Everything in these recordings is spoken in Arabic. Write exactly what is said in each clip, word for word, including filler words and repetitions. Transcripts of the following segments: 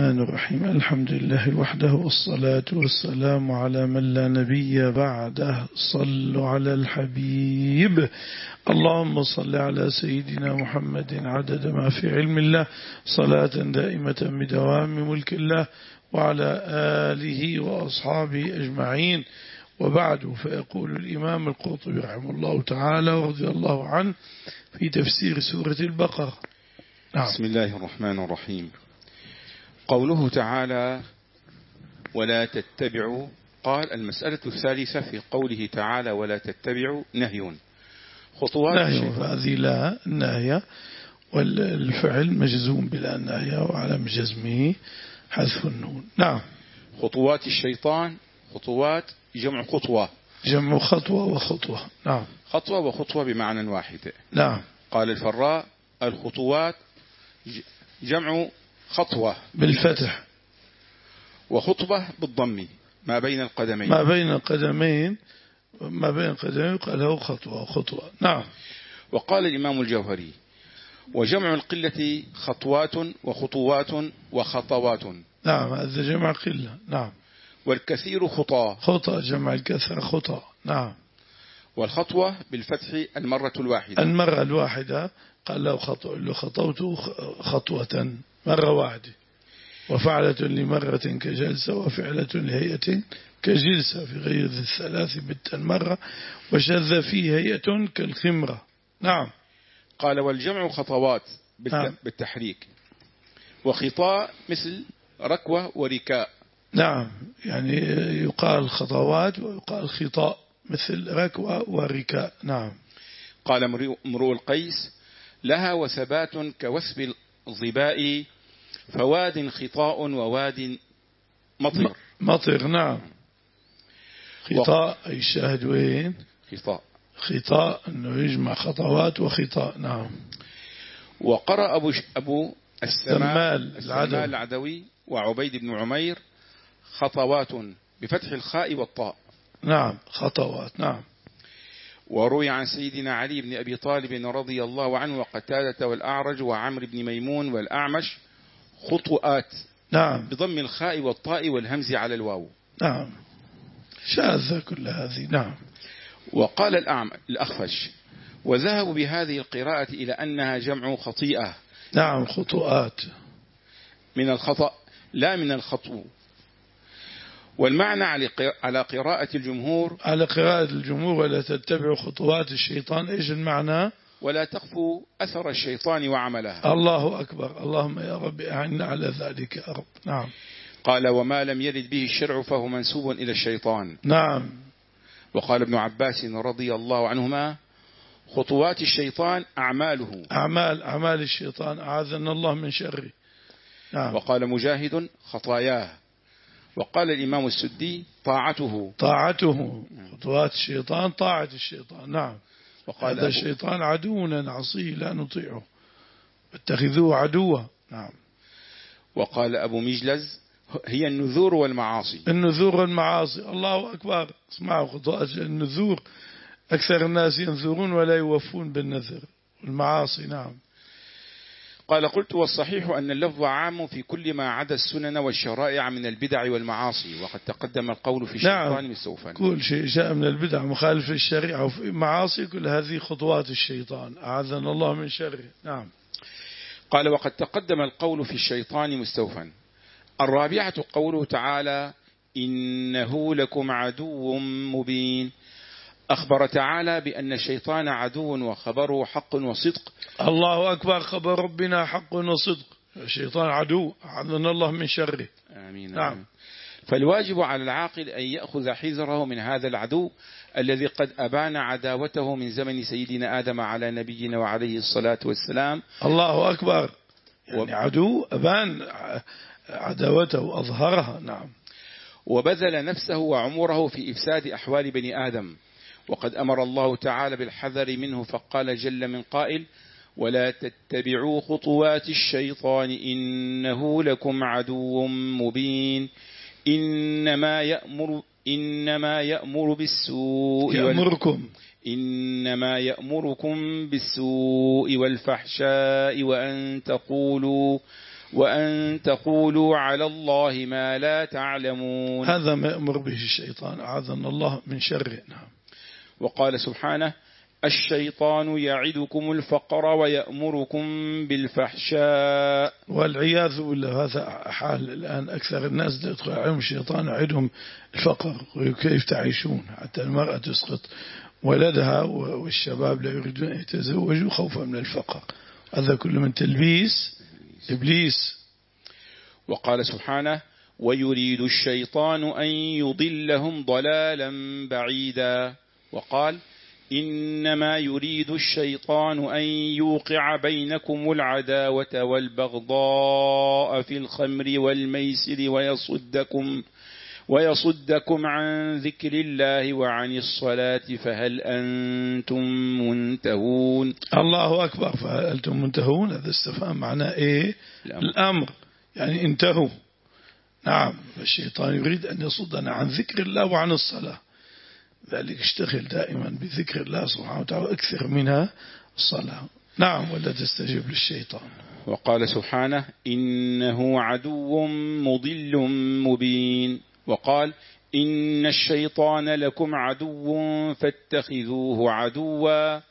الرحمن الرحيم. الحمد لله وحده والصلاة والسلام على من لا نبي بعده. صلوا على الحبيب. اللهم صل على سيدنا محمد عدد ما في علم الله، صلاة دائمة بدوام ملك الله، وعلى آله وأصحابه أجمعين. وبعد، فيقول الإمام القرطبي رحمه الله تعالى ورضي الله عنه في تفسير سورة البقرة. نعم. بسم الله الرحمن الرحيم. قوله تعالى ولا تتبعوا، قال المسألة الثالثة في قوله تعالى ولا تتبعوا نهي خطوات الشيطان. هذه لا النهي، والفعل مجزوم بلا نهي، وعلى جزمه حذف النون. نعم. خطوات الشيطان، خطوات جمع خطوة، جمع خطوة وخطوة. نعم. خطوة وخطوة بمعنى واحد. نعم. قال الفراء الخطوات جمع خطوة بالفتح، وخطبة بالضم ما بين القدمين. ما بين القدمين ما بين القدمين قال له خطوة وخطوة. نعم. وقال الإمام الجوهري وجمع القلة خطوات وخطوات وخطوات. نعم، هذا جمع قلة. نعم. والكثير خطى، خطى جمع الكثرة خطى. نعم. والخطوة بالفتح المرة الواحدة، المرة الواحدة. قال له خطو له خطوت خطوة مرة واحدة، وفعلة لمرة كجلسة، وفعلة لهيئة كجلسة في غير ذي الثلاث بت المرة، وشذ فيه هيئة كالخمرة. نعم. قال والجمع خطوات نعم. بالتحريك، وخطاء مثل ركوة وركاء. نعم، يعني يقال خطوات ويقال خطاء مثل ركوة وركاء. نعم. قال امرؤ القيس لها وثبات كوثب الظباء، فواد خطاء وواد مطر. مطر. نعم. خطاء أي الشاهد وين؟ خطاء. خطاء أنه يجمع خطوات وخطاء. نعم. وقرأ أبو, أبو السمال السمال العدوي وعبيد بن عمير خطوات بفتح الخاء والطاء. نعم، خطوات. نعم. وروي عن سيدنا علي بن أبي طالب رضي الله عنه وقتادة والأعرج وعمر بن ميمون والأعمش خطوات. نعم. بضم الخاء والطاء والهمز على الواو. نعم، شاذة كل هذه. نعم. وقال الأعمى الأخفش وذهبوا بهذه القراءة إلى أنها جمع خطيئة. نعم، خطوات من الخطأ لا من الخطو. والمعنى على قراءة الجمهور، على قراءة الجمهور ولا تتبعوا خطوات الشيطان. إيش المعنى؟ ولا تخفوا أثر الشيطان وعملها. الله أكبر. اللهم يا رب أعنا على ذلك يا رب. نعم. قال وما لم يرد به الشرع فهو منسوب إلى الشيطان. نعم. وقال ابن عباس رضي الله عنهما خطوات الشيطان أعماله، أعمال أعمال الشيطان، أعاذنا الله من شره. نعم. وقال مجاهد خطاياه. وقال الإمام السدي طاعته، طاعته. خطوات الشيطان طاعة الشيطان. نعم. وقال هذا الشيطان عدونا عصي لا نطيعه، اتخذوه عدوا. نعم. وقال أبو مجلز هي النذور والمعاصي. النذور والمعاصي. الله أكبر. اسمعوا، خطوات النذور أكثر الناس ينذرون ولا يوفون بالنذر. المعاصي. نعم. قال قلت والصحيح أن اللفظ عام في كل ما عدا السنن والشرائع من البدع والمعاصي، وقد تقدم القول في الشيطان نعم. مستوفا. كل شيء جاء من البدع مخالف للشريعة وفي معاصي، كل هذه خطوات الشيطان، أعاذنا الله من شره. نعم. قال وقد تقدم القول في الشيطان مستوفا. الرابعة قوله تعالى إنه لكم عدو مبين. أخبر تعالى بأن الشيطان عدو وخبره حق وصدق. الله أكبر. خبر ربنا حق وصدق. الشيطان عدو، أعاذنا الله من شره. آمين. نعم. فالواجب على العاقل أن يأخذ حذره من هذا العدو الذي قد أبان عداوته من زمن سيدنا آدم على نبينا وعليه الصلاة والسلام. الله أكبر. يعني عدو أبان عداوته وأظهرها. نعم. وبذل نفسه وعمره في إفساد أحوال بني آدم، وقد أمر الله تعالى بالحذر منه، فقال جل من قائل ولا تتبعوا خطوات الشيطان إنه لكم عدو مبين. إنما يأمر إنما يأمر بالسوء يأمركم إنما يأمركم بالسوء والفحشاء وأن تقولوا وأن تقولوا على الله ما لا تعلمون. هذا ما يأمر به الشيطان، أعاذنا الله من شره. وقال سبحانه: الشيطان يعدكم الفقر ويأمركم بالفحشاء. والعياذ بالله، هذا حال الآن أكثر الناس يدخل عليهم الشيطان يعدهم الفقر وكيف تعيشون، حتى المرأة تسقط ولدها والشباب لا يريدون أن يتزوجوا خوفا من الفقر. هذا كله من تلبيس إبليس. وقال سبحانه: ويريد الشيطان أن يضلهم ضلالا بعيدا. وقال: إنما يريد الشيطان أن يوقع بينكم العداوة والبغضاء في الخمر والميسر ويصدكم ويصدكم عن ذكر الله وعن الصلاة فهل أنتم منتهون. الله أكبر. فهل أنتم منتهون، هذا استفهام معناه إيه؟ الأمر, الأمر. يعني انتهوا. نعم، الشيطان يريد أن يصدنا عن ذكر الله وعن الصلاة، ذلك اشتغل دائما بذكر الله سبحانه وتعالى أكثر منها الصلاة. نعم، ولا تستجب للشيطان. وقال سبحانه: إنه عدو مضل مبين. وقال: إن الشيطان لكم عدو فاتخذوه عدوا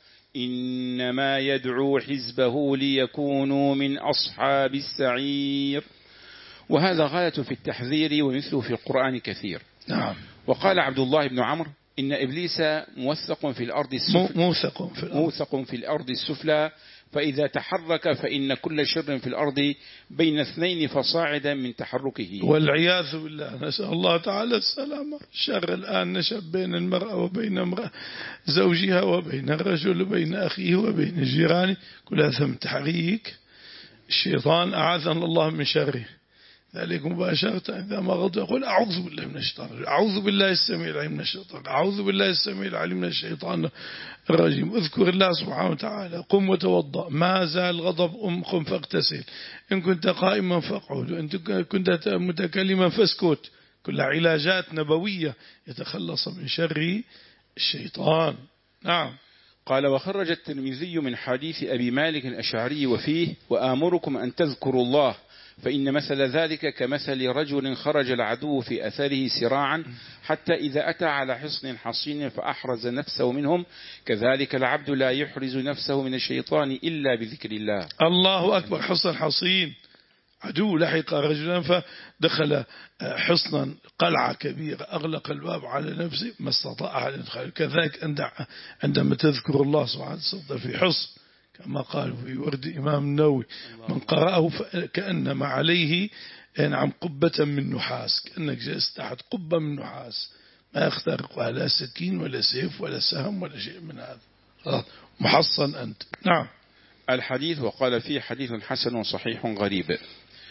إنما يدعو حزبه ليكونوا من أصحاب السعير. وهذا غاية في التحذير، ومثله في القرآن كثير. نعم. وقال عبد الله بن عمرو: إن إبليس موثق في الأرض السفلى موثق في الأرض. موثق في الأرض السفلى فإذا تحرك فإن كل شر في الأرض بين اثنين فصاعدا من تحركه. والعياذ بالله، نسأل الله تعالى السلامة. الشر الآن نشأ بين المرأة وبين امرأة زوجها وبين الرجل وبين أخيه وبين جيرانه، كل هذا من تحريك الشيطان، أعاذنا الله من شره. ذلك مباشرة إذا ما غضب يقول أعوذ بالله من الشيطان، أعوذ بالله السميع العليم من الشيطان، أعوذ بالله السميع العليم من الشيطان الرجيم. اذكر الله سبحانه وتعالى، قم وتوضأ، ما زال غضب أم قم فاغتسل، إن كنت قائما فاقعد، وإن كنت متكلما فاسكت. كل علاجات نبوية يتخلص من شر الشيطان. نعم. قال: وخرج الترمذي من حديث أبي مالك الأشعري وفيه: وآمركم أن تذكروا الله فإن مثل ذلك كمثل رجل خرج العدو في أثره سراعا حتى إذا أتى على حصن حصين فأحرز نفسه منهم، كذلك العبد لا يحرز نفسه من الشيطان إلا بذكر الله. الله أكبر. حصن حصين، عدو لحق رجلا فدخل حصنا قلعة كبيرة، أغلق الباب على نفسه ما استطاع أن يدخل. كذلك عندما تذكر الله سبحانه وتعالى في حصن، كما قال في ورد إمام النووي: من قرأه كأنما عليه نعم قبة من نحاس، كأنك جالس تحت قبة من نحاس ما يخترقها لا سكين ولا سيف ولا سهم ولا شيء من هذا، محصن أنت. نعم. الحديث. وقال فيه: حديث حسن صحيح غريب.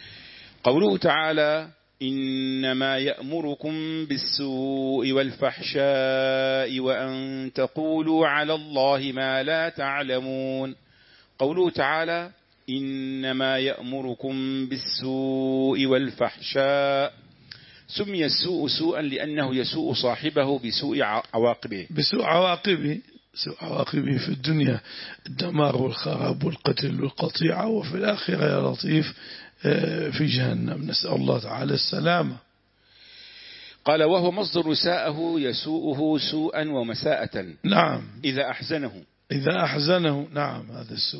قوله تعالى: إنما يأمركم بالسوء والفحشاء وأن تقولوا على الله ما لا تعلمون. قوله تعالى: إنما يأمركم بالسوء والفحشاء، سمي السوء سوءا لأنه يسوء صاحبه بسوء عواقبه بسوء عواقبه سوء عواقبه في الدنيا، الدمار والخراب والقتل والقطيعة، وفي الآخرة يا لطيف في جهنم، نسأل الله تعالى السلامة. قال: وهو مصدر ساءه يسوءه سوءا ومساءة. نعم. إذا أحزنه إذا أحزنه. نعم، هذا السوء.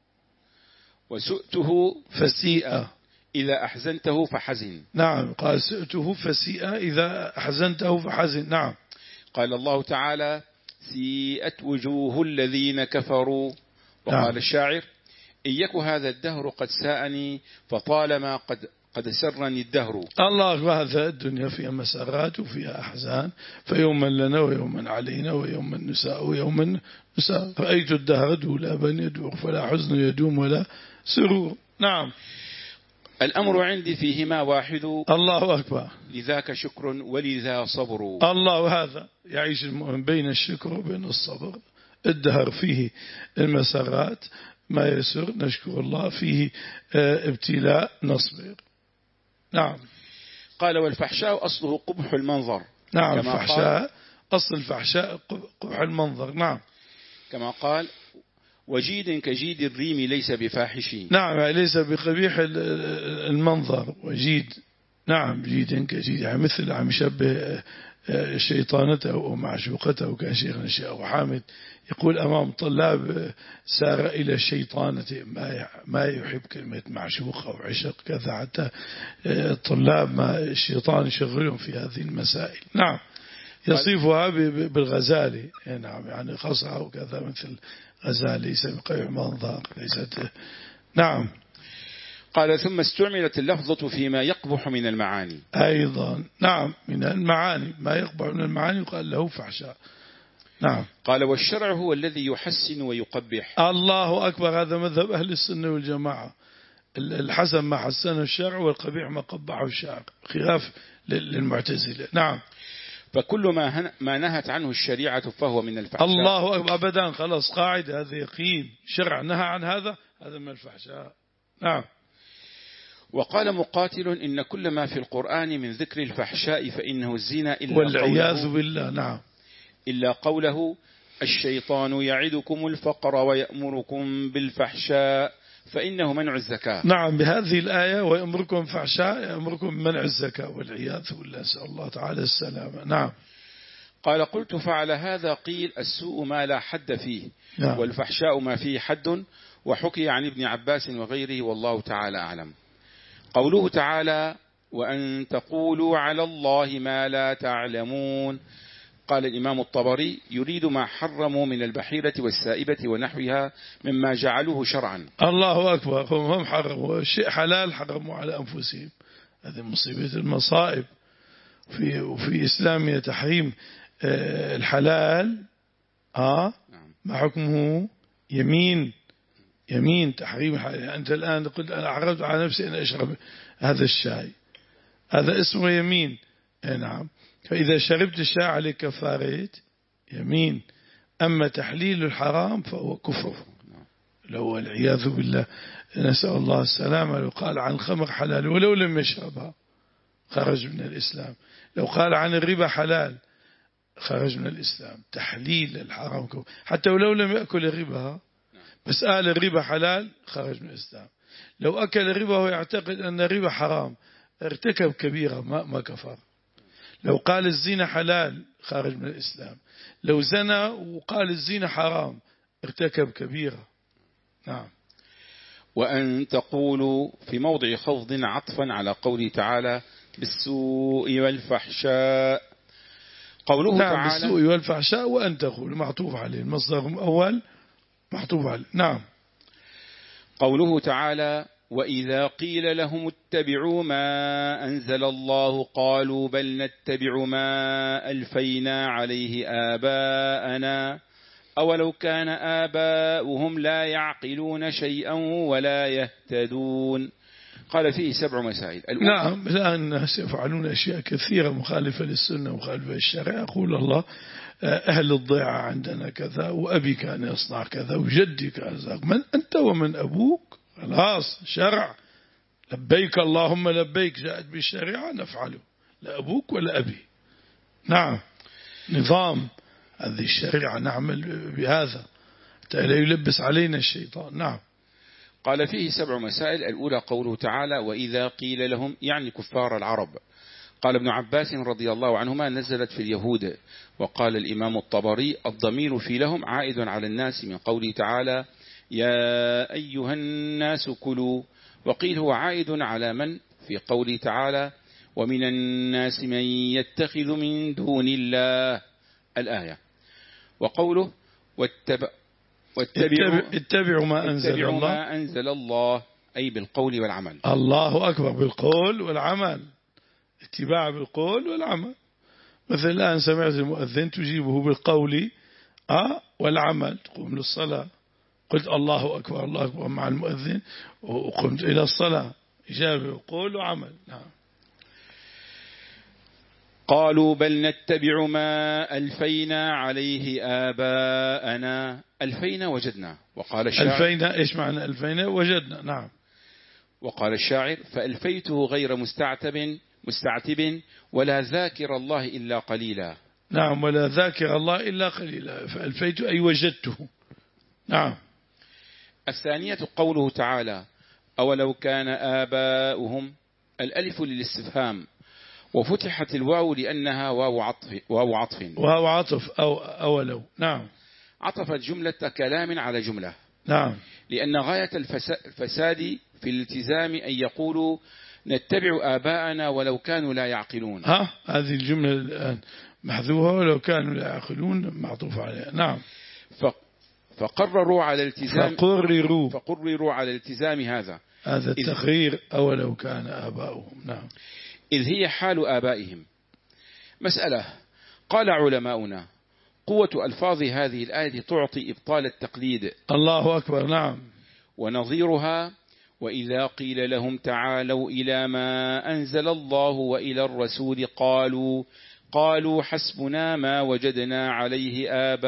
وسؤته فسيئة إذا أحزنته فحزن. نعم. قال: سؤته فسيئة إذا أحزنته فحزن. نعم. قال الله تعالى: سيئت وجوه الذين كفروا. وقال نعم. الشاعر: إن يك هذا الدهر قد ساءني فطالما قد قد سرني الدهر. الله. هذا الدنيا فيها مسارات وفيها أحزان، فيوما لنا ويوما علينا ويوما نساء ويوما نساء. رأيت الدهر دولابا يدور فلا حزن يدوم ولا سرور. نعم. الأمر عندي فيهما واحد. الله أكبر. لذاك شكر ولذا صبر. الله. هذا يعيش المؤمن بين الشكر وبين الصبر. الدهر فيه المسارات ما يسر نشكر الله، فيه ابتلاء نصبر. نعم. قال: والفحشاء أصله قبح المنظر. نعم. الفحشاء أصل الفحشاء قبح المنظر. نعم. كما قال: وجيد كجيد الريم ليس بفاحش. نعم ليس بقبيح المنظر وجيد. نعم جيد كجيد، يعني مثل عم يشبه شيطانته أو معشوقته. كان شيخنا الشيخ أبو حامد يقول أمام طلاب سار إلى شيطانته، ما ما يحب كلمة معشوق أو عشق كذا، حتى الطلاب ما الشيطان يشغلهم في هذه المسائل. نعم يصفها بالغزالي. نعم يعني خصها وكذا مثل غزالي ليس بقبيح منظر ليست. نعم. قال ثم استعملت اللفظة فيما يقبح من المعاني أيضا. نعم من المعاني ما يقبح من المعاني يقال له فحشاء. نعم. قال والشرع هو الذي يحسن ويقبح. الله أكبر، هذا مذهب أهل السنة والجماعة. الحسن ما حسنه الشرع والقبيح ما قبحه الشرع، خلاف للمعتزلة. نعم. فكل ما ما نهت عنه الشريعة فهو من الفحشاء. الله أكبر أبدا، خلاص قاعدة هذا يقين، شرع نهى عن هذا هذا من الفحشاء. نعم. وقال مقاتل إن كل ما في القرآن من ذكر الفحشاء فإنه الزنا إلا والعياذ بالله. نعم. إلا قوله الشيطان يعدكم الفقر ويأمركم بالفحشاء فإنه منع الزكاة. نعم بهذه الآية ويأمركم فحشاء يأمركم بمنع الزكاة والعياذ بالله، نسأل الله تعالى السلامة. نعم. قال قلت فعلى هذا قيل السوء ما لا حد فيه. نعم. والفحشاء ما فيه حد، وحكي عن ابن عباس وغيره والله تعالى أعلم. قوله تعالى وأن تقولوا على الله ما لا تعلمون. قال الإمام الطبري يريد ما حرموا من البحيرة والسائبة ونحوها مما جعلوه شرعا. الله أكبر، هم حرموا شيء حلال حرموا على أنفسهم. هذه مصيبة المصائب في وفي إسلامنا تحريم الحلال. آه ما حكمه؟ يمين يمين تحريم الحلال. أنت الآن قلت أنا أعرضت على نفسي أن أشرب هذا الشاي، هذا اسمه يمين. نعم. فإذا شربت الشاي عليك كفارة يمين. أما تحليل الحرام فهو كفر، لو والعياذ بالله نسأل الله السلامة. لو قال عن الخمر حلال ولو لم يشربها خرج من الإسلام. لو قال عن الربا حلال خرج من الإسلام. تحليل الحرام كفر، حتى ولو لم يأكل الربا بس قال الربا حلال خرج من الإسلام. لو أكل الربا ويعتقد أن الربا حرام ارتكب كبيرة ما ما كفر. لو قال الزنا حلال خارج من الإسلام. لو زنى وقال الزنا حرام ارتكب كبيرة. نعم. وأن تقولوا في موضع خفض عطفا على قوله تعالى بالسوء والفحشاء. قوله نعم تعالى بالسوء والفحشاء وأن تقولوا معطوف عليه، المصدر الأول معطوف عليه. نعم. قوله تعالى وإذا قيل لهم اتبعوا ما أنزل الله قالوا بل نتبع ما ألفينا عليه آباءنا أولو كان آباؤهم لا يعقلون شيئا ولا يهتدون. قال فيه سبع مسائل. نعم. الآن الناس يفعلون أشياء كثيرة مخالفة للسنة مخالفة للشرع. يقول الله أهل الضيعة عندنا كذا، وأبي كان يصنع كذا، وجدي كان يصنع. من أنت ومن أبوك؟ خلاص شرع، لبيك اللهم لبيك، جاءت بالشريعة نفعله، لا أبوك ولا أبي. نعم. نظام هذه الشريعة نعمل بهذا حتى لا يلبس علينا الشيطان. نعم. قال فيه سبع مسائل. الأولى قوله تعالى وإذا قيل لهم، يعني كفار العرب. قال ابن عباس رضي الله عنهما نزلت في اليهود. وقال الإمام الطبري الضمير في لهم عائد على الناس من قوله تعالى يا أيها الناس كلوا. وقيل هو عائد على من في قوله تعالى ومن الناس من يتخذ من دون الله الآية. وقوله واتبع واتبعوا اتبعوا ما أنزل اتبعوا الله ما أنزل الله أي بالقول والعمل. الله أكبر، بالقول والعمل. اتباع بالقول والعمل. مثل الآن سمعت المؤذن تجيبه بالقول آه والعمل. تقوم للصلاة قلت الله أكبر الله أكبر مع المؤذن وقمت إلى الصلاة. إجابة بالقول وعمل. نعم. قالوا بل نتبع ما ألفينا عليه آباءنا. ألفينا وجدنا. وقال الشاعر ألفينا إيش معنى ألفينا وجدنا؟ نعم. وقال الشاعر فألفيته غير مستعتب مستعتب ولا ذاكر الله إلا قليلا. نعم. ولا ذاكر الله إلا قليلا. فألفيت أي وجدته. نعم. الثانية قوله تعالى أولو كان آباؤهم، الألف للاستفهام، وفتحت الواو لأنها واو عطف واو عطف واو عطف أو أولو. نعم. عطفت جملة كلام على جملة. نعم. لأن غاية الفساد في الالتزام أن يقولوا نتبع آباءنا ولو كانوا لا يعقلون. ها هذه الجملة الآن محذوفة، ولو كانوا لا يعقلون معطوف عليها. نعم. فقرروا على الالتزام فقرروا فقرروا على الالتزام هذا هذا التخرير أولو كان آباؤهم. نعم. إذ هي حال آبائهم. مسألة. قال علماؤنا قوة ألفاظ هذه الآية تعطي إبطال التقليد. الله أكبر. نعم. ونظيرها وإذا قيل لهم تعالوا إلى ما أنزل الله وإلى الرسول قالوا قالوا حسبنا ما وجدنا عليه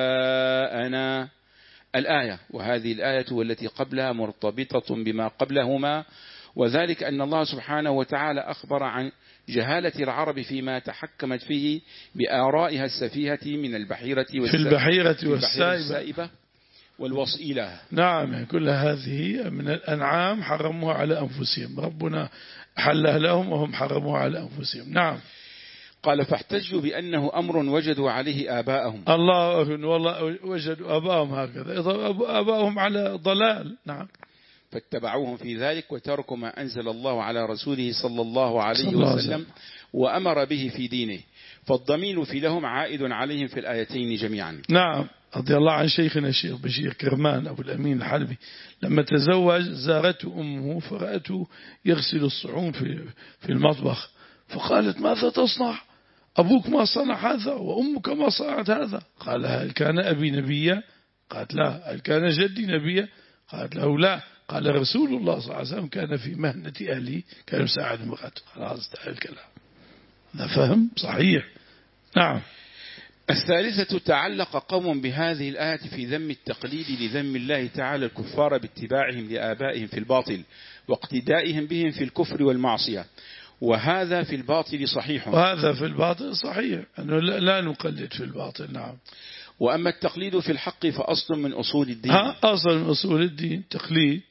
آباءنا. الآية، وهذه الآية والتي قبلها مرتبطة بما قبلهما، وذلك أن الله سبحانه وتعالى أخبر عن جهالة العرب فيما تحكمت فيه بآرائها السفيهة من البحيرة في البحيرة والسائبة والوصيلة. نعم. كل هذه من الأنعام حرموها على أنفسهم، ربنا حلها لهم وهم حرموها على أنفسهم. نعم. قال فاحتجوا بأنه أمر وجدوا عليه آباءهم. الله والله وجدوا آباءهم هكذا، آباءهم على ضلال. نعم. فاتبعوهم في ذلك وتركوا ما أنزل الله على رسوله صلى الله عليه وسلم وأمر به في دينه، فالضمير في لهم عائد عليهم في الآيتين جميعا. نعم. رضي الله عن شيخنا الشيخ بشير كرمان أبو الأمين الحلبي، لما تزوج زارته أمه فرأته يغسل الصحون في في المطبخ، فقالت ماذا تصنع؟ أبوك ما صنع هذا وأمك ما صنعت هذا. قال هل كان أبي نبيا؟ قالت لا. هل كان جدي نبيا؟ قالت له لا. قال رسول الله صلى الله عليه وسلم كان في مهنة أهلي كان يساعد امرأته. خلاص انتهى الكلام. هذا فهم صحيح. نعم. الثالثة تعلق قوم بهذه الآية في ذم التقليد لذم الله تعالى الكفار باتباعهم لآبائهم في الباطل واقتدائهم بهم في الكفر والمعصية، وهذا في الباطل صحيح. وهذا في الباطل صحيح أنه لا نقلد في الباطل. نعم. وأما التقليد في الحق فأصل من أصول الدين. ها أصل من أصول الدين تقليد.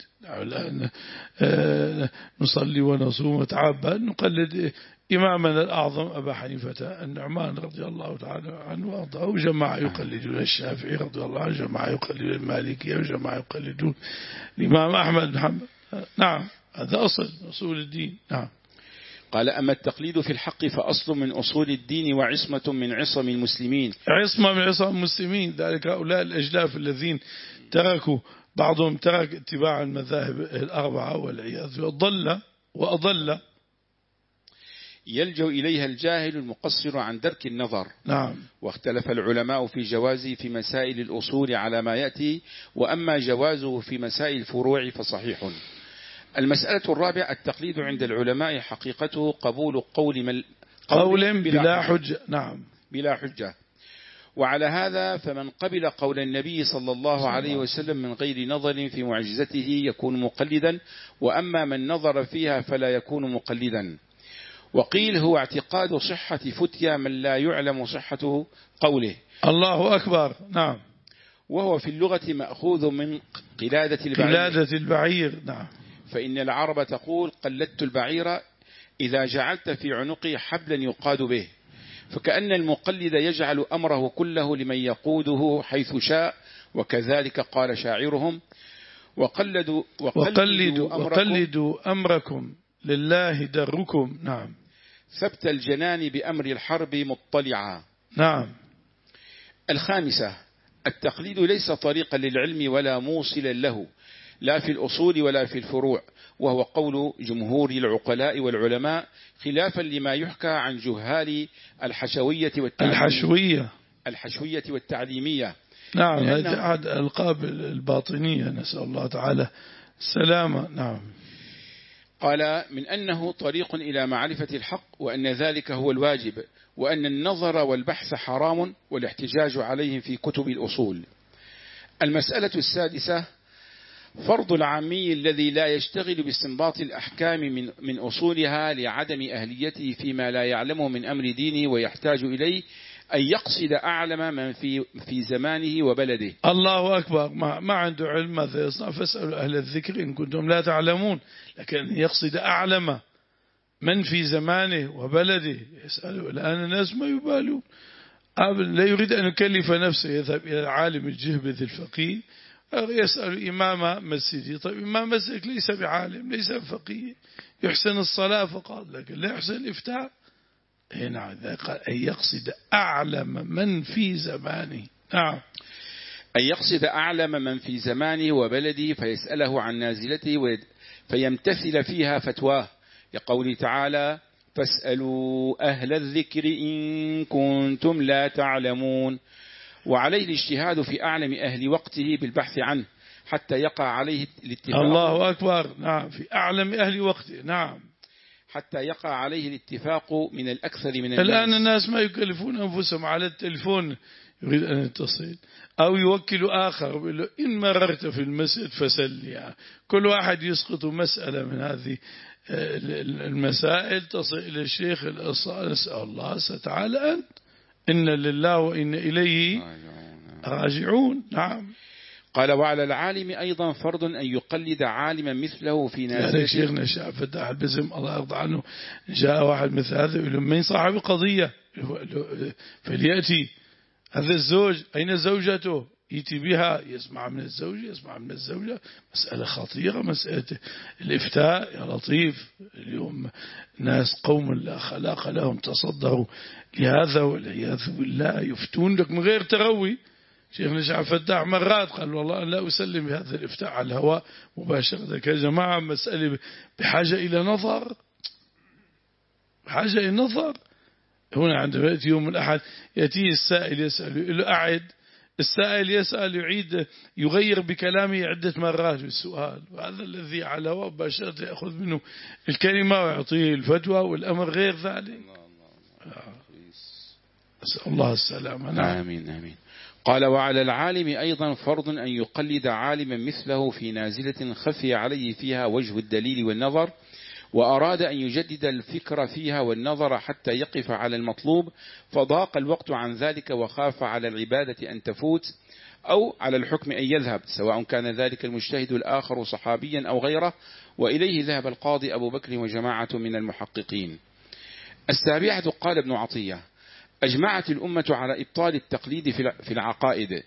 نصلي ونصوم ونتعبد نقلد إمامنا الأعظم أبا حنيفة النعمان رضي الله تعالى عنه وأرضاه، وجماعة يقلدون الشافعي رضي الله عنه، جماعة يقلدون المالكية، وجماعة يقلدون الإمام أحمد بن حنبل. نعم. هذا أصل من أصول الدين. نعم. قال أما التقليد في الحق فأصل من أصول الدين وعصمة من عصم المسلمين. عصمة من عصم المسلمين، ذلك هؤلاء الأجلاف الذين تركوا، بعضهم ترك اتباع المذاهب الأربعة والعياذ وضل وأضل. يلجأ إليها الجاهل المقصر عن درك النظر. نعم. واختلف العلماء في جوازه في مسائل الأصول على ما يأتي، وأما جوازه في مسائل الفروع فصحيح. المسألة الرابعة التقليد عند العلماء حقيقته قبول قول من قول بلا حجة. نعم. بلا حجة. وعلى هذا فمن قبل قول النبي صلى الله عليه وسلم من غير نظر في معجزته يكون مقلدا، وأما من نظر فيها فلا يكون مقلدا. وقيل هو اعتقاد صحة فتيا من لا يعلم صحته قوله. الله أكبر. نعم. وهو في اللغة مأخوذ من قلادة البعير. قلادة البعير. نعم. فإن العرب تقول قلدت البعير إذا جعلت في عنقه حبلا يقاد به، فكأن المقلد يجعل أمره كله لمن يقوده حيث شاء. وكذلك قال شاعرهم وقلدوا, وقلدوا, أمركم, وقلدوا أمركم لله دركم. نعم. ثبت الجنان بأمر الحرب مطلعا. نعم. الخامسة التقليد ليس طريقا للعلم ولا موصلا له، لا في الأصول ولا في الفروع، وهو قول جمهور العقلاء والعلماء، خلافا لما يحكى عن جهال الحشوية والتعليمية. الحشوية الحشوية والتعليمية. نعم. هذه أحد ألقاب الباطنية، نسأل الله تعالى السلامة. نعم. قال من أنه طريق إلى معرفة الحق، وأن ذلك هو الواجب، وأن النظر والبحث حرام والاحتجاج عليهم في كتب الأصول. المسألة السادسة فرض العامي الذي لا يشتغل باستنباط الأحكام من, من أصولها لعدم أهليته فيما لا يعلمه من أمر دينه ويحتاج إليه، أن يقصد أعلم من في في زمانه وبلده. الله أكبر. ما, ما عنده علم ماذا يصنع؟ فاسألوا أهل الذكر إن كنتم لا تعلمون. لكن يقصد أعلم من في زمانه وبلده. يسألوا الآن الناس ما يبالون، لا يريد أن يكلف نفسه يذهب إلى العالم الجهبذ الفقيه يسأل إمام مسجدي. طيب إمام مسجدك ليس بعالم ليس بفقيه، يحسن الصلاة فقط لكن لا يحسن الإفتاء. نعم قال أن يقصد أعلم من في زمانه. نعم أن يقصد أعلم من في زمانه وبلده فيسأله عن نازلته فيمتثل فيها فتواه، لقوله تعالى فاسألوا أهل الذكر إن كنتم لا تعلمون. وعليه الاجتهاد في أعلم أهل وقته بالبحث عنه حتى يقع عليه الاتفاق. الله أكبر. نعم في أعلم أهل وقته. نعم حتى يقع عليه الاتفاق من الأكثر من الناس. الآن الناس ما يكلفون أنفسهم على التلفون يريد أن يتصل أو يوكل آخر إن مررت في المسجد فسل. يعني كل واحد يسقط مسألة من هذه المسائل تصل إلى الشيخ الأصال. نسأل الله ستعالى أنت إن لله وإن إليه راجعون. نعم قال وعلى العالم أيضا فرض أن يقلد عالما مثله في نازلته. يعني شيخنا الشيخ فتاح البزم الله يرضى عنه جاء واحد مثل هذا يقول من صاحب القضية فليأتي هذا الزوج أين زوجته يأتي بها يسمع من الزوج يسمع من الزوجة. مسألة خطيرة مسألة الإفتاء يا لطيف. اليوم ناس قوم لا خلاق لهم تصدروا لهذا والعياذ بالله يفتون لك من غير تروي. شيخنا الشيخ فتاح مرات قال والله لا أسلم بهذا الإفتاء على الهواء مباشرة. يا جماعة مسألة بحاجة إلى نظر بحاجة إلى نظر. هنا عندما يأتي يوم الأحد يأتيه السائل يسأل يقول له أعد. السائل يسأل يعيد يغير بكلامه عدة مرات بالسؤال، وهذا الذي على هواء مباشرة يأخذ منه الكلمة ويعطيه الفتوى والأمر غير ذلك. أسأل الله السلامة. نعم. آمين آمين. قال وعلى العالم أيضا فرض أن يقلد عالما مثله في نازلة خفي عليه فيها وجه الدليل والنظر وأراد أن يجدد الفكر فيها والنظر حتى يقف على المطلوب فضاق الوقت عن ذلك وخاف على العبادة أن تفوت أو على الحكم أن يذهب، سواء كان ذلك المجتهد الآخر صحابيا أو غيره. وإليه ذهب القاضي أبو بكر وجماعة من المحققين. السابعة قال ابن عطية أجمعت الأمة على إبطال التقليد في العقائد،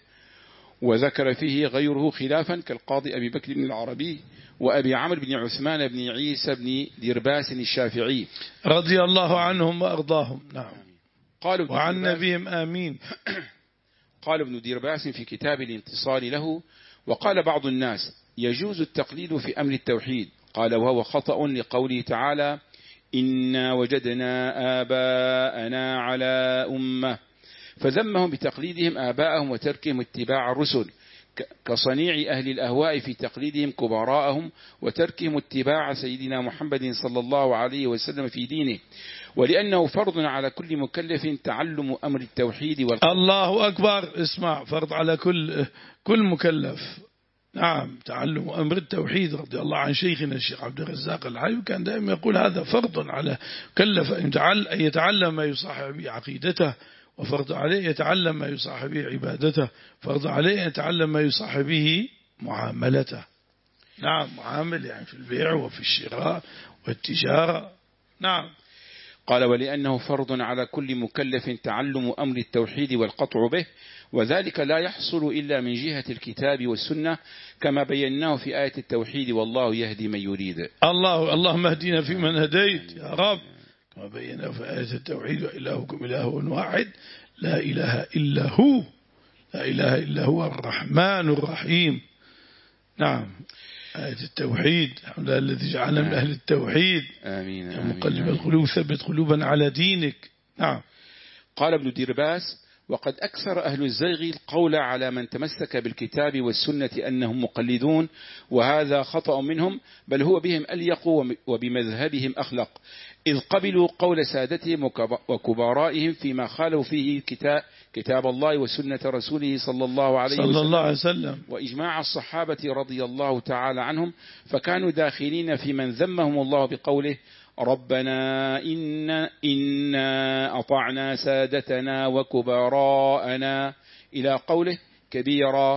وذكر فيه غيره خلافا كالقاضي أبي بكر بن العربي وأبي عمرو بن عثمان بن عيسى بن ديرباس الشافعي رضي الله عنهم وأرضاهم. نعم قالوا وعن نبيهم آمين. قال ابن ديرباس في كتاب الانتصار له وقال بعض الناس يجوز التقليد في أمر التوحيد، قال وهو خطأ لقوله تعالى إنا وجدنا آباءنا على أمة، فذمهم بتقليدهم آباءهم وتركهم اتباع الرسل كصنيع أهل الأهواء في تقليدهم كبراءهم وتركهم اتباع سيدنا محمد صلى الله عليه وسلم في دينه، ولأنه فرض على كل مكلف تعلم أمر التوحيد والقرآن. الله أكبر. اسمع فرض على كل كل مكلف. نعم تعلم أمر التوحيد. رضي الله عن شيخنا الشيخ عبد الرزاق الحي كان دائما يقول هذا فرض على كلف أن يتعلم ما يصاحب به عقيدته، وفرض عليه يتعلم ما يصاحب به عبادته، فرض عليه يتعلم ما يصاحب به معاملته. نعم معامل يعني في البيع وفي الشراء والتجارة. نعم قال ولأنه فرض على كل مكلف تعلم أمر التوحيد والقطع به، وذلك لا يحصل إلا من جهة الكتاب والسنة كما بيناه في آية التوحيد والله يهدي من يريد. الله اللهم اهدنا في من هديت يا رب، كما بيناه في آية التوحيد وإلهكم إله واحد لا إله إلا هو لا إله إلا هو الرحمن الرحيم. نعم آية التوحيد الحمد لله الذي جعلنا من أهل التوحيد. آمين يا مقلب القلوب ثبت قلوبا على دينك. نعم قال ابن ديرباس وقد أكثر أهل الزيغ القول على من تمسك بالكتاب والسنة أنهم مقلدون، وهذا خطأ منهم، بل هو بهم أليق وبمذهبهم أخلق، إذ قبلوا قول سادتهم وكبارائهم فيما خالوا فيه كتاب, كتاب الله وسنة رسوله صلى الله عليه صلى الله عليه وسلم وإجماع الصحابة رضي الله تعالى عنهم، فكانوا داخلين في من ذمهم الله بقوله ربنا إنا, إنا أطعنا سادتنا وكبراءنا إلى قوله كبيرا،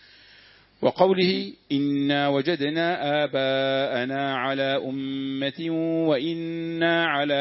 وقوله إنا وجدنا آباءنا على أمة وإنا على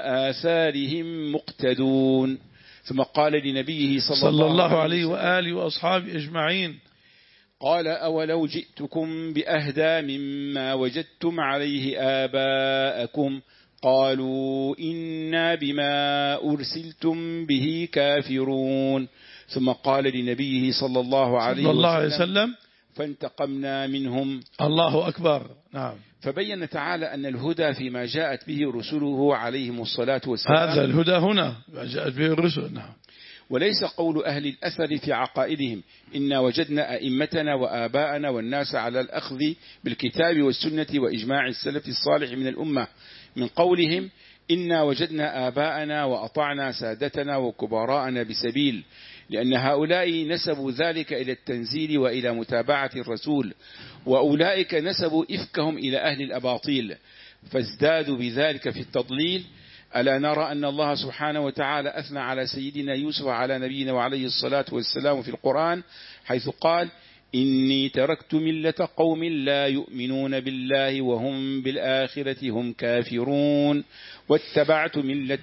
آثارهم مقتدون. ثم قال لنبيه صلى, صلى الله عليه وآله وأصحابه أجمعين: قال أولو جئتكم بأهدى مما وجدتم عليه آباءكم قالوا إنا بما أرسلتم به كافرون. ثم قال لنبيه صلى الله عليه صلى الله عليه وسلم: وسلم: فانتقمنا منهم. الله أكبر. نعم. فبين تعالى أن الهدى فيما جاءت به رسله عليهم الصلاة والسلام، هذا الهدى هنا ما جاءت به الرسل. نعم. وليس قول أهل الأثر في عقائدهم إنا وجدنا أئمتنا وآباءنا والناس على الأخذ بالكتاب والسنة وإجماع السلف الصالح من الأمة، من قولهم إنا وجدنا آباءنا وأطعنا سادتنا وكبراءنا بسبيل، لأن هؤلاء نسبوا ذلك إلى التنزيل وإلى متابعة الرسول، وأولئك نسبوا إفكهم إلى أهل الأباطيل فازدادوا بذلك في التضليل. ألا نرى أن الله سبحانه وتعالى أثنى على سيدنا يوسف على نبينا وعليه الصلاة والسلام في القرآن، حيث قال: إني تركت ملة قوم لا يؤمنون بالله وهم بالآخرة هم كافرون واتبعت ملة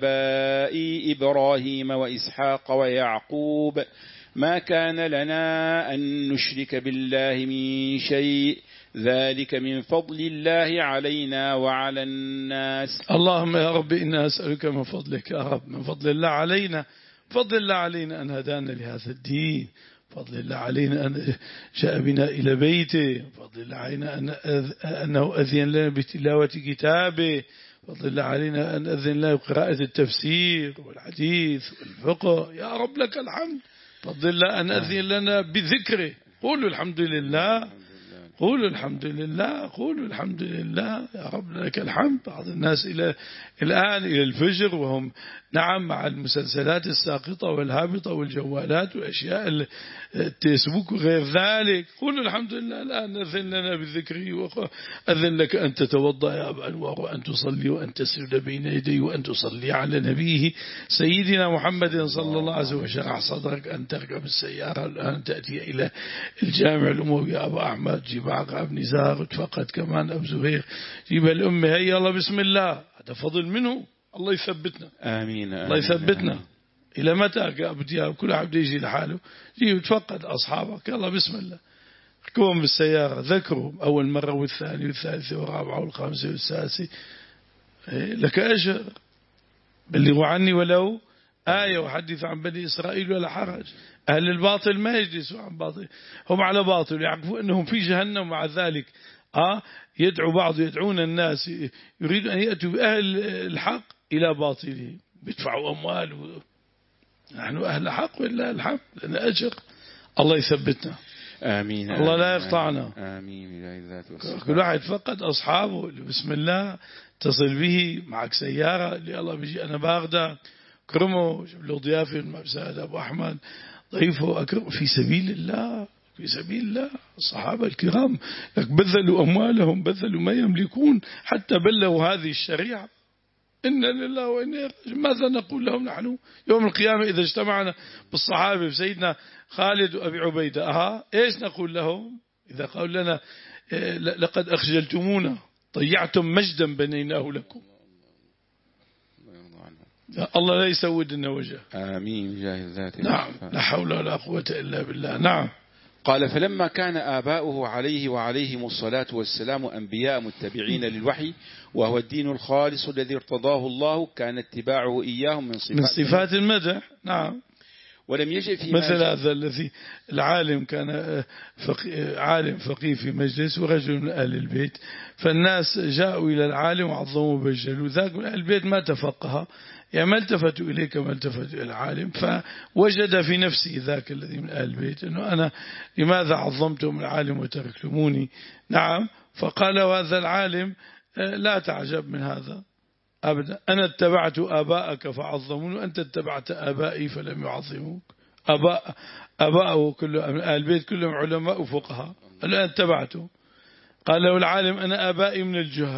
آبائي إبراهيم وإسحاق ويعقوب ما كان لنا أن نشرك بالله من شيء ذلك من فضل الله علينا وعلى الناس. اللهم يا رب إنا أسألك من فضلك يا رب، من فضل الله علينا، فضل الله علينا أن هدانا لهذا الدين، فضل الله علينا أن جاء بنا إلى بيته، فضل الله علينا أن أنه أذن لنا بتلاوة كتابه، فضل الله علينا أن أذن لنا بقراءة التفسير والحديث والفقه. يا رب لك الحمد. فضل الله أن أذن لنا بذكره. قولوا الحمد لله، قولوا الحمد لله، قولوا الحمد لله. يا رب لك الحمد. بعض الناس إلى الآن إلى الفجر وهم نعم مع المسلسلات الساقطة والهابطة والجوالات وأشياء الفيسبوك وغير ذلك. قولوا الحمد لله. الآن أذن لنا بالذكر، وأذن لك أن تتوضأ يا أبا أنوار وأن تصلي وأن تسجد بين يديه وأن تصلي على نبيه سيدنا محمد صلى الله عليه وسلم. وشرح صدرك أن تركب السيارة الآن تأتي إلى الجامع الأموي يا أبا أحمد، جيب عقاب ابن زار وتفقد كمان أبو زهير، جيب الأم هيا الله بسم الله. هذا فضل منه. الله يثبتنا. آمين. الله يثبتنا. آمين. إلى متى أبدي كل عبد يجي لحاله؟ جي وتفقد أصحابك يلا بسم الله، ركبهم بالسيارة، ذكرهم أول مرة والثاني والثالثة والرابعة والخامسة والسادسة، لك أجر. بلغوا عني ولو آية وحدث عن بني إسرائيل ولا حرج. أهل الباطل ما يجلسوا عن باطل، هم على باطل، يعرفوا أنهم في جهنم، مع ذلك آه يدعو بعض يدعون الناس يريد أن يأتوا بأهل الحق إلى باطله، بيدفعوا أموال. نحن أهل حق ولله الحمد، لنا أجر. الله يثبتنا. آمين. الله لا يقطعنا. آمين. كل واحد فقد أصحابه. بسم الله تصل به، معك سيارة اللي الله بيجي أنا باغدة كرمه، جب له ضيافة من مساعد أبو أحمد، ضيفه أكرم في سبيل الله، في سبيل الله. الصحابة الكرام بذلوا أموالهم، بذلوا ما يملكون حتى بلغوا هذه الشريعة. إنا لله وإنا إليه راجعون. ماذا نقول لهم نحن يوم القيامة إذا اجتمعنا بالصحابة بسيدنا خالد وأبي عبيدة؟ أها إيش نقول لهم إذا قالوا لنا لقد أخجلتمونا، ضيعتم مجدا بنيناه لكم؟ الله لا يسود لنا وجه. آمين. جاه الذات. نعم. لا حول ولا قوة إلا بالله. نعم. قال: فلما كان آباؤه عليه وعليهم الصلاة والسلام أنبياء متبعين للوحي وهو الدين الخالص الذي ارتضاه الله، كان اتباعه إياهم من صفات, من صفات المدح. نعم. ولم يجئ في مثل هذا الذي العالم كان فقيه، عالم فقيه في مجلس ورجل من أهل البيت، فالناس جاءوا إلى العالم وعظموا وبجلوا، ذاك من أهل البيت ما تفقه، يعني ما التفتوا إليه كما التفتوا إلى العالم، فوجد في نفسه ذاك الذي من أهل البيت أنه أنا لماذا عظمتم العالم وتركتموني؟ نعم. فقال هذا العالم: لا تعجب من هذا أبدا، أنا اتبعت آباءك فعظموني وأنت اتبعت آبائي فلم يعظموك. أباء أباءه كلهم من أهل البيت كلهم علماء وفقهاء، الآن اتبعته. قال له العالم: أنا آبائي من الجهال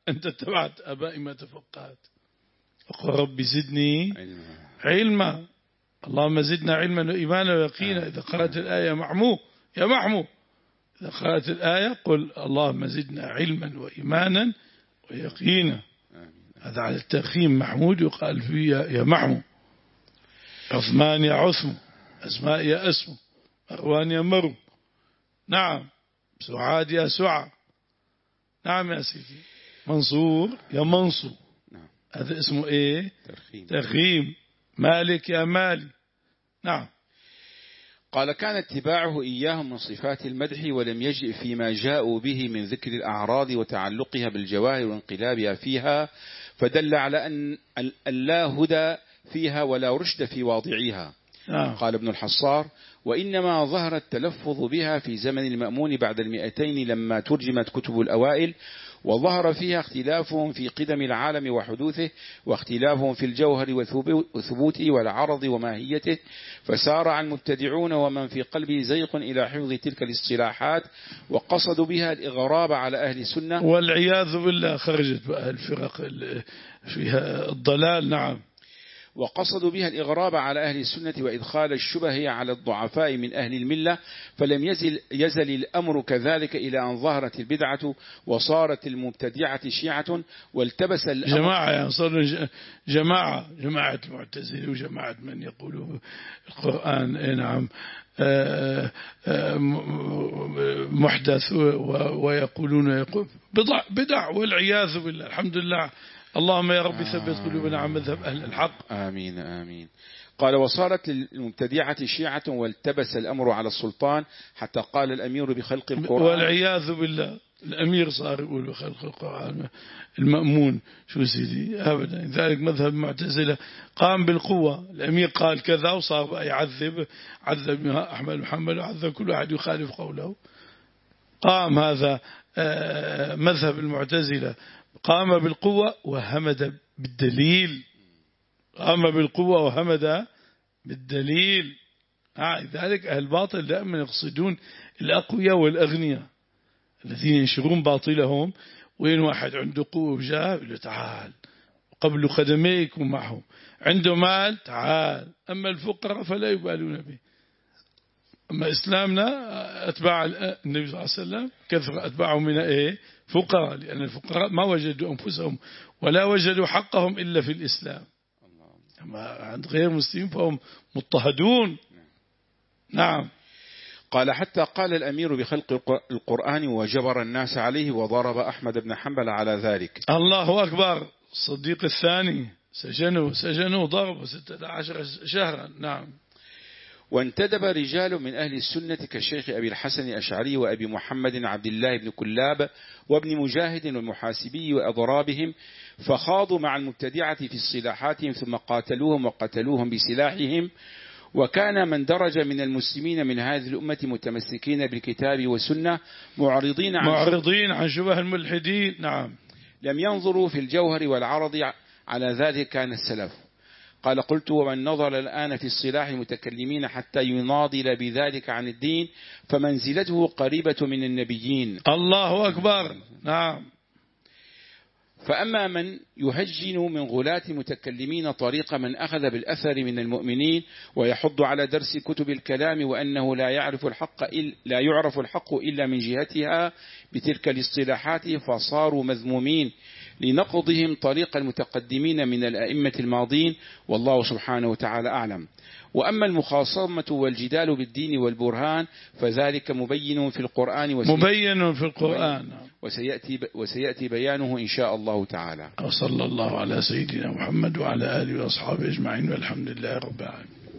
أنت اتبعت آبائي ما تفقهت. وقل رب زدني علما. اللهم زدنا علما وإيمانا ويقينا. إذا قرأت الآية معمو يا معمو، إذا قرأت الآية قل اللهم زدنا علما وإيمانا ويقينا. هذا على الترخيم محمود يقال فيه يا معمو. عثمان يا عثم، أسماء يا أسم، مروان يا مرو، نعم، سعاد يا سعى، نعم يا سيدي، منصور يا منصور، هذا اسمه إيه؟ ترخيم. ترخيم. مالك يا مالي، نعم. قال كان اتباعه إياهم من صفات المدح، ولم يجئ فيما جاءوا به من ذكر الأعراض وتعلقها بالجواهر وانقلابها فيها، فدل على أن لا هدى فيها ولا رشد في واضعيها. آه. قال ابن الحصار: وإنما ظهر التلفظ بها في زمن المأمون بعد المئتين لما ترجمت كتب الأوائل، وظهر فيها اختلافهم في قدم العالم وحدوثه، واختلافهم في الجوهر وثبوته والعرض وماهيته، فسارع المبتدعون ومن في قلبه زيق إلى حفظ تلك الاصطلاحات، وقصدوا بها الإغراب على أهل السنة، والعياذ بالله خرجت بقى الفرق فيها الضلال. نعم. وقصدوا بها الإغراب على أهل السنة وإدخال الشبه على الضعفاء من أهل الملة، فلم يزل, يزل الأمر كذلك إلى أن ظهرت البدعة وصارت المبتدعة شيعة، والتبس الأمر جماعة، يعني صار جماعة جماعة المعتزلة وجماعة من يقولوا القرآن إيه نعم محدث ويقولون يقول بدع, بدع والعياذ بالله. الحمد لله، اللهم يا رب ثبت قلوبنا عن مذهب أهل الحق. آمين آمين. قال: وصارت للمبتدعة شيعة والتبس الأمر على السلطان، حتى قال الأمير بخلق القرآن، والعياذ بالله. الأمير صار يقول بخلق القرآن، المأمون شو سيدي أبدا. ذلك مذهب المعتزلة قام بالقوة، الأمير قال كذا وصار بقى يعذب، عذب أحمد محمد وعذب كل واحد يخالف قوله. قام هذا مذهب المعتزلة، قام بالقوة وهمد بالدليل، قام بالقوة وهمد بالدليل. آه ذلك أهل الباطل دائما يقصدون الأقوياء والأغنياء الذين ينشرون باطلهم. وين واحد عنده قوة وجاه يقول له تعال قبل قدميك ومعهم، عنده مال تعال. أما الفقراء فلا يبالون به. أما إسلامنا أتباع النبي صلى الله عليه وسلم كثر أتباعه من إيه؟ فقراء، لأن الفقراء ما وجدوا أنفسهم ولا وجدوا حقهم إلا في الإسلام. أما عند غير مسلمين فهم مضطهدون. نعم. قال: حتى قال الأمير بخلق القرآن وجبر الناس عليه، وضرب أحمد بن حنبل على ذلك. الله أكبر. الصديق الثاني سجنوا سجنوا ضربوا ستة عشر شهرا. نعم. وانتدب رجال من أهل السنة كالشيخ أبي الحسن الأشعري وأبي محمد عبد الله بن كلاب وابن مجاهد والمحاسبي وأضرابهم، فخاضوا مع المبتدعة في اصطلاحاتهم، ثم قاتلوهم وقتلوهم بسلاحهم. وكان من درج من المسلمين من هذه الأمة متمسكين بالكتاب والسنة، معرضين عن معرضين عن شبه الملحدين. نعم. لم ينظروا في الجوهر والعرض، على ذلك كان السلف. قال: قلت: ومن نظر الآن في اصطلاح المتكلمين حتى يناضل بذلك عن الدين، فمنزلته قريبة من النبيين. الله أكبر. نعم. فأما من يهجن من غلاة المتكلمين طريق من أخذ بالأثر من المؤمنين، ويحض على درس كتب الكلام، وأنه لا يعرف الحق إلا لا يعرف الحق إلا من جهتها بتلك الاصطلاحات، فصاروا مذمومين لنقضهم طريق المتقدمين من الأئمة الماضين، والله سبحانه وتعالى أعلم. وأما المخاصمة والجدال بالدين والبرهان فذلك مبين في القرآن مبين في القرآن وسيأتي, وسيأتي بيانه إن شاء الله تعالى. وصلى الله على سيدنا محمد وعلى آله وأصحابه أجمعين، والحمد لله رب العالمين.